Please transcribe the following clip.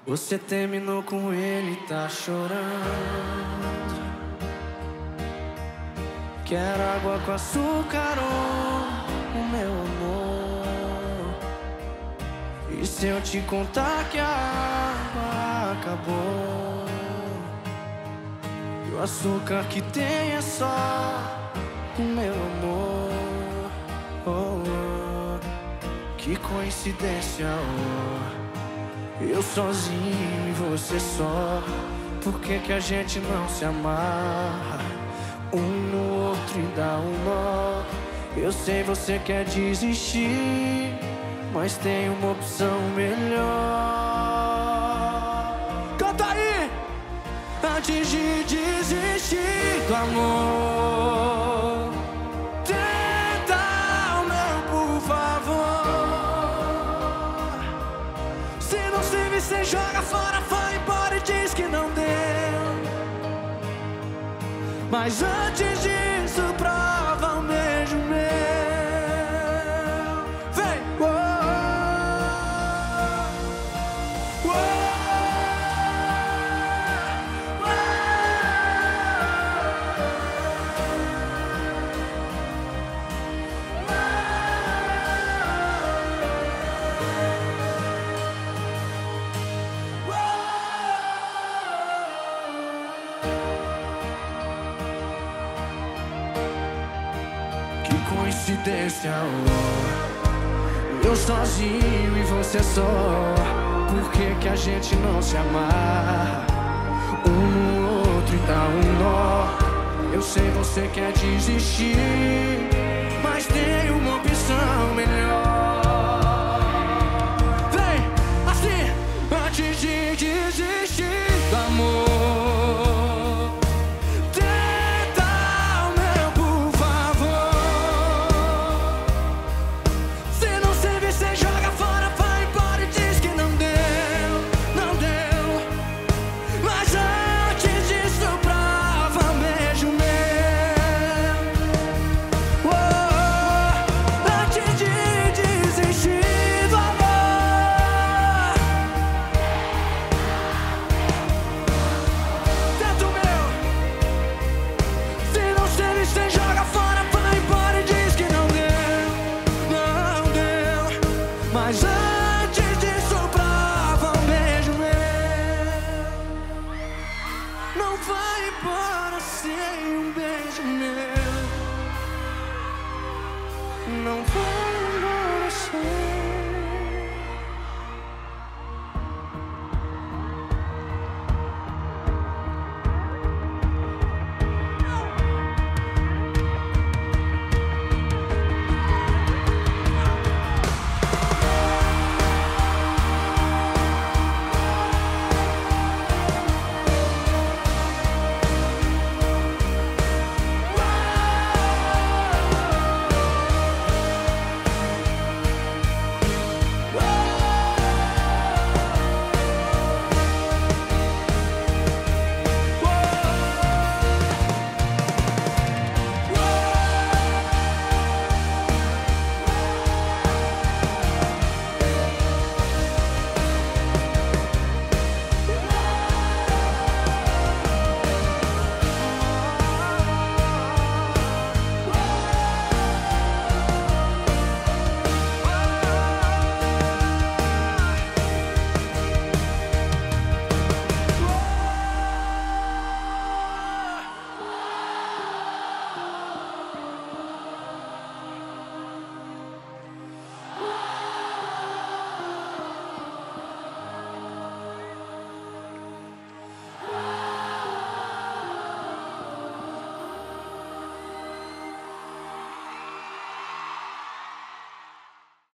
Você terminou com ele, tá chorando. Quero água com açúcar, oh, o meu amor. E se eu te contar que a água acabou e o açúcar que tem é só o meu amor, oh, oh. Que coincidência, oh. Eu sozinho e você só. Por que que a gente não se amarra um no outro e dá um nó? Eu sei você quer desistir, mas tem uma opção melhor. Canta aí! Antes de desistir do amor, tenta o meu, por favor. Se não serve, cê joga fora, vai embora e diz que não deu. Mas antes disso, prova um beijo meu. Vem! Que coincidência, oh. Eu sozinho e você só. Por que que a gente não se amarra um no outro e dá um nó? Eu sei você quer desistir, mas tem uma opção melhor.